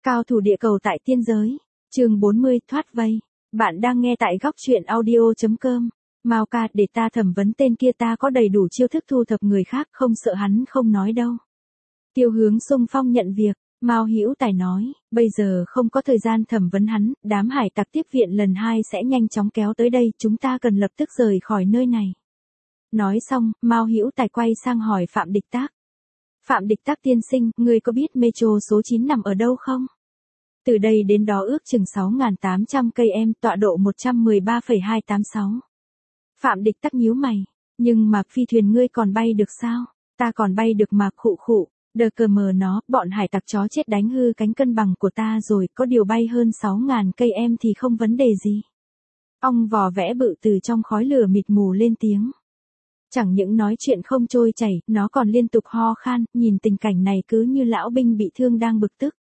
Cao thủ địa cầu tại tiên giới. Chương 40 thoát vây. Bạn đang nghe tại góc truyện audio.com. Mao ca, để ta thẩm vấn tên kia, ta có đầy đủ chiêu thức thu thập người khác, không sợ hắn không nói đâu. Tiêu Hướng xung phong nhận việc. Mao Hữu Tài nói, bây giờ không có thời gian thẩm vấn hắn, đám hải tặc tiếp viện lần 2 sẽ nhanh chóng kéo tới đây, chúng ta cần lập tức rời khỏi nơi này. Nói xong, Mao Hữu Tài quay sang hỏi Phạm Địch Tác. Phạm Địch Tác tiên sinh, ngươi có biết metro số 9 nằm ở đâu không? Từ đây đến đó ước chừng 6.800 cây em, tọa độ 113,286. Phạm Địch Tác nhíu mày, nhưng mà phi thuyền ngươi còn bay được sao? Ta còn bay được mà, khụ khụ. Đờ cờ mờ nó, bọn hải tặc chó chết đánh hư cánh cân bằng của ta rồi, có điều bay hơn 6.000 cây em thì không vấn đề gì. Ong vò vẽ bự từ trong khói lửa mịt mù lên tiếng. Chẳng những nói chuyện không trôi chảy, nó còn liên tục ho khan, nhìn tình cảnh này cứ như lão binh bị thương đang bực tức.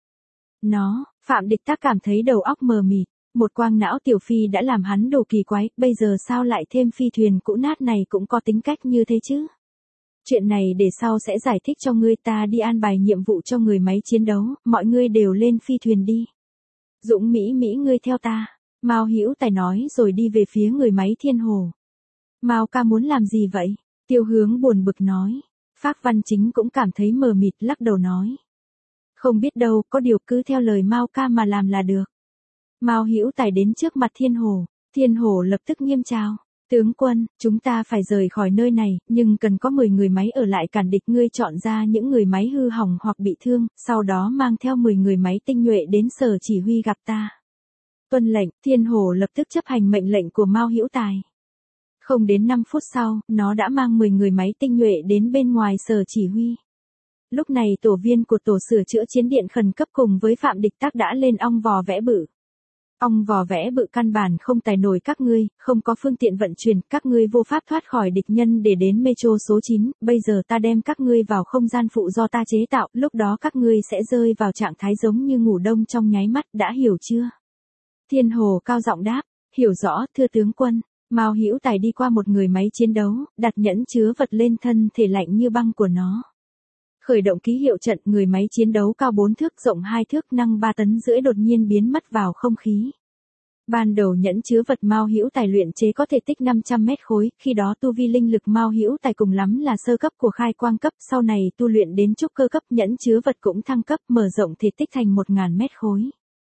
Phạm Địch Tác cảm thấy đầu óc mờ mịt, một quang não tiểu phi đã làm hắn đồ kỳ quái, bây giờ sao lại thêm phi thuyền cũ nát này cũng có tính cách như thế chứ? Chuyện này để sau sẽ giải thích cho ngươi, ta đi an bài nhiệm vụ cho người máy chiến đấu, mọi ngươi đều lên phi thuyền đi. Dũng Mỹ ngươi theo ta, Mao Hữu Tài nói rồi đi về phía người máy Thiên Hồ. Mao ca muốn làm gì vậy? Tiêu Hướng buồn bực nói. Phác Văn Chính cũng cảm thấy mờ mịt, lắc đầu nói. Không biết đâu, có điều cứ theo lời Mao ca mà làm là được. Mao Hữu Tài đến trước mặt Thiên Hồ lập tức nghiêm chào. Tướng quân, chúng ta phải rời khỏi nơi này, nhưng cần có 10 người máy ở lại cản địch, ngươi chọn ra những người máy hư hỏng hoặc bị thương, sau đó mang theo 10 người máy tinh nhuệ đến sở chỉ huy gặp ta. Tuân lệnh, Thiên Hồ lập tức chấp hành mệnh lệnh của Mao Hữu Tài. Không đến 5 phút sau, nó đã mang 10 người máy tinh nhuệ đến bên ngoài sở chỉ huy. Lúc này tổ viên của tổ sửa chữa chiến điện khẩn cấp cùng với Phạm Địch Tác đã lên ong vò vẽ bự. Ong vò vẽ bự căn bản không tải nổi các ngươi, không có phương tiện vận chuyển, các ngươi vô pháp thoát khỏi địch nhân để đến metro số 9, bây giờ ta đem các ngươi vào không gian phụ do ta chế tạo, lúc đó các ngươi sẽ rơi vào trạng thái giống như ngủ đông trong nháy mắt, đã hiểu chưa? Thiên Hồ cao giọng đáp, hiểu rõ, thưa tướng quân. Mao Hữu Tài đi qua một người máy chiến đấu, đặt nhẫn chứa vật lên thân thể lạnh như băng của nó. Khởi động ký hiệu trận, người máy chiến đấu cao 4 thước, rộng 2 thước, nặng 3 tấn rưỡi đột nhiên biến mất vào không khí. Ban đầu nhẫn chứa vật Mao Hữu Tài luyện chế có thể tích 500 mét khối, khi đó tu vi linh lực Mao Hữu Tài cùng lắm là sơ cấp của khai quang cấp, sau này tu luyện đến trúc cơ cấp, nhẫn chứa vật cũng thăng cấp, mở rộng thể tích thành 1.000 mét khối.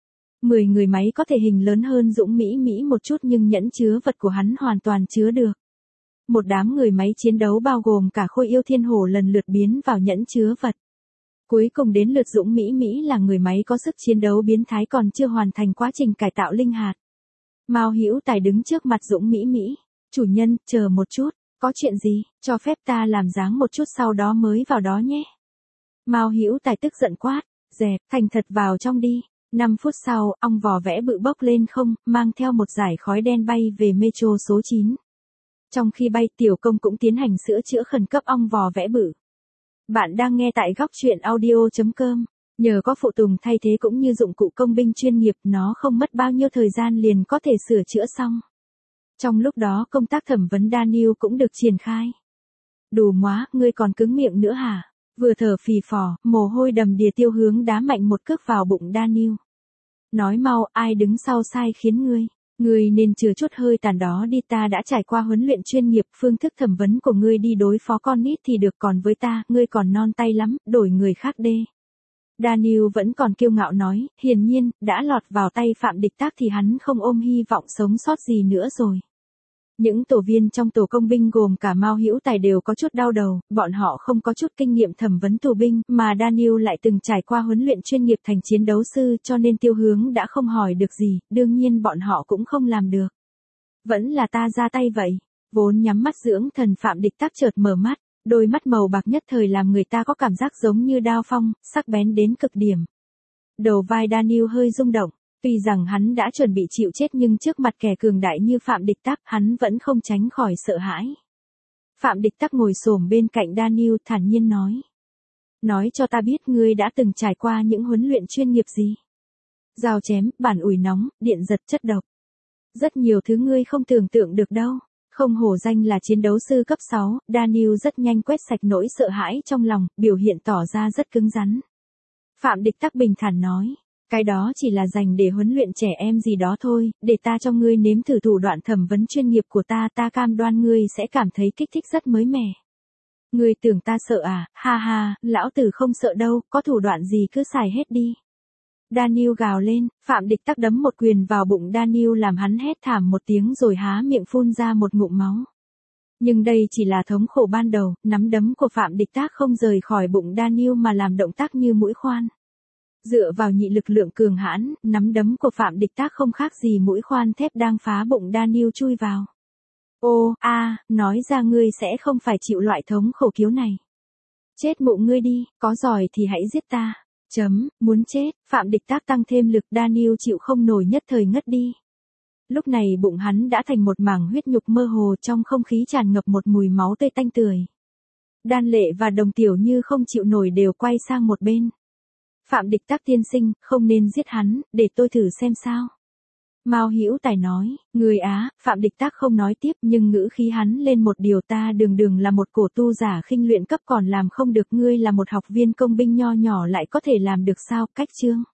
10 người máy có thể hình lớn hơn Dũng Mỹ một chút, nhưng nhẫn chứa vật của hắn hoàn toàn chứa được. Một đám người máy chiến đấu bao gồm cả Khôi Yêu Thiên Hồ lần lượt biến vào nhẫn chứa vật. Cuối cùng đến lượt Dũng Mỹ là người máy có sức chiến đấu biến thái còn chưa hoàn thành quá trình cải tạo linh hạt. Mao Hữu Tài đứng trước mặt Dũng Mỹ. Chủ nhân, chờ một chút, có chuyện gì, cho phép ta làm dáng một chút sau đó mới vào đó nhé. Mao Hữu Tài tức giận quát, dẹp, thành thật vào trong đi. 5 phút sau, ong vò vẽ bự bốc lên không, mang theo một dải khói đen bay về metro số 9. Trong khi bay, Tiểu Công cũng tiến hành sửa chữa khẩn cấp ong vò vẽ bự. Bạn đang nghe tại góc truyện audio.com. Nhờ có phụ tùng thay thế cũng như dụng cụ công binh chuyên nghiệp, nó không mất bao nhiêu thời gian liền có thể sửa chữa xong. Trong lúc đó công tác thẩm vấn Daniel cũng được triển khai. Đủ móa, ngươi còn cứng miệng nữa hả? Vừa thở phì phò, mồ hôi đầm đìa. Tiêu Hướng đá mạnh một cước vào bụng Daniel. Nói mau, ai đứng sau sai khiến ngươi? Ngươi nên chừa chút hơi tàn đó đi, ta đã trải qua huấn luyện chuyên nghiệp, phương thức thẩm vấn của ngươi đi đối phó con nít thì được, còn với ta, ngươi còn non tay lắm, đổi người khác đê. Daniel vẫn còn kiêu ngạo nói, hiển nhiên, đã lọt vào tay Phạm Địch Tác thì hắn không ôm hy vọng sống sót gì nữa rồi. Những tổ viên trong tổ công binh gồm cả Mao Hữu Tài đều có chút đau đầu, bọn họ không có chút kinh nghiệm thẩm vấn tù binh, mà Daniel lại từng trải qua huấn luyện chuyên nghiệp thành chiến đấu sư, cho nên Tiêu Hướng đã không hỏi được gì, đương nhiên bọn họ cũng không làm được. Vẫn là ta ra tay vậy. Vốn nhắm mắt dưỡng thần Phạm Địch Tác chợt mở mắt, đôi mắt màu bạc nhất thời làm người ta có cảm giác giống như đao phong, sắc bén đến cực điểm. Đầu vai Daniel hơi rung động. Tuy rằng hắn đã chuẩn bị chịu chết nhưng trước mặt kẻ cường đại như Phạm Địch Tác, hắn vẫn không tránh khỏi sợ hãi. Phạm Địch Tác ngồi xổm bên cạnh Daniel thản nhiên nói. Nói cho ta biết ngươi đã từng trải qua những huấn luyện chuyên nghiệp gì? Dao chém, bản ủi nóng, điện giật, chất độc. Rất nhiều thứ ngươi không tưởng tượng được đâu. Không hổ danh là chiến đấu sư cấp 6, Daniel rất nhanh quét sạch nỗi sợ hãi trong lòng, biểu hiện tỏ ra rất cứng rắn. Phạm Địch Tác bình thản nói. Cái đó chỉ là dành để huấn luyện trẻ em gì đó thôi, để ta cho ngươi nếm thử thủ đoạn thẩm vấn chuyên nghiệp của ta cam đoan ngươi sẽ cảm thấy kích thích rất mới mẻ. Ngươi tưởng ta sợ à, ha ha, lão tử không sợ đâu, có thủ đoạn gì cứ xài hết đi. Daniel gào lên, Phạm Địch Tắc đấm một quyền vào bụng Daniel làm hắn hét thảm một tiếng rồi há miệng phun ra một ngụm máu. Nhưng đây chỉ là thống khổ ban đầu, nắm đấm của Phạm Địch Tác không rời khỏi bụng Daniel mà làm động tác như mũi khoan. Dựa vào nhị lực lượng cường hãn, nắm đấm của Phạm Địch Tác không khác gì mũi khoan thép đang phá bụng Daniel chui vào. Ô, nói ra ngươi sẽ không phải chịu loại thống khổ kiếu này. Chết mụ ngươi đi, có giỏi thì hãy giết ta. Muốn chết, Phạm Địch Tác tăng thêm lực Daniel chịu không nổi nhất thời ngất đi. Lúc này bụng hắn đã thành một mảng huyết nhục mơ hồ trong không khí tràn ngập một mùi máu tươi tanh tưởi. Đan Lệ và Đồng Tiểu Như không chịu nổi đều quay sang một bên. Phạm Địch Tác tiên sinh, không nên giết hắn, để tôi thử xem sao. Mao Hữu Tài nói, người Á, Phạm Địch Tác không nói tiếp nhưng ngữ khí hắn lên một điều ta đường là một cổ tu giả khinh luyện cấp còn làm không được ngươi là một học viên công binh nho nhỏ lại có thể làm được sao, cách chương.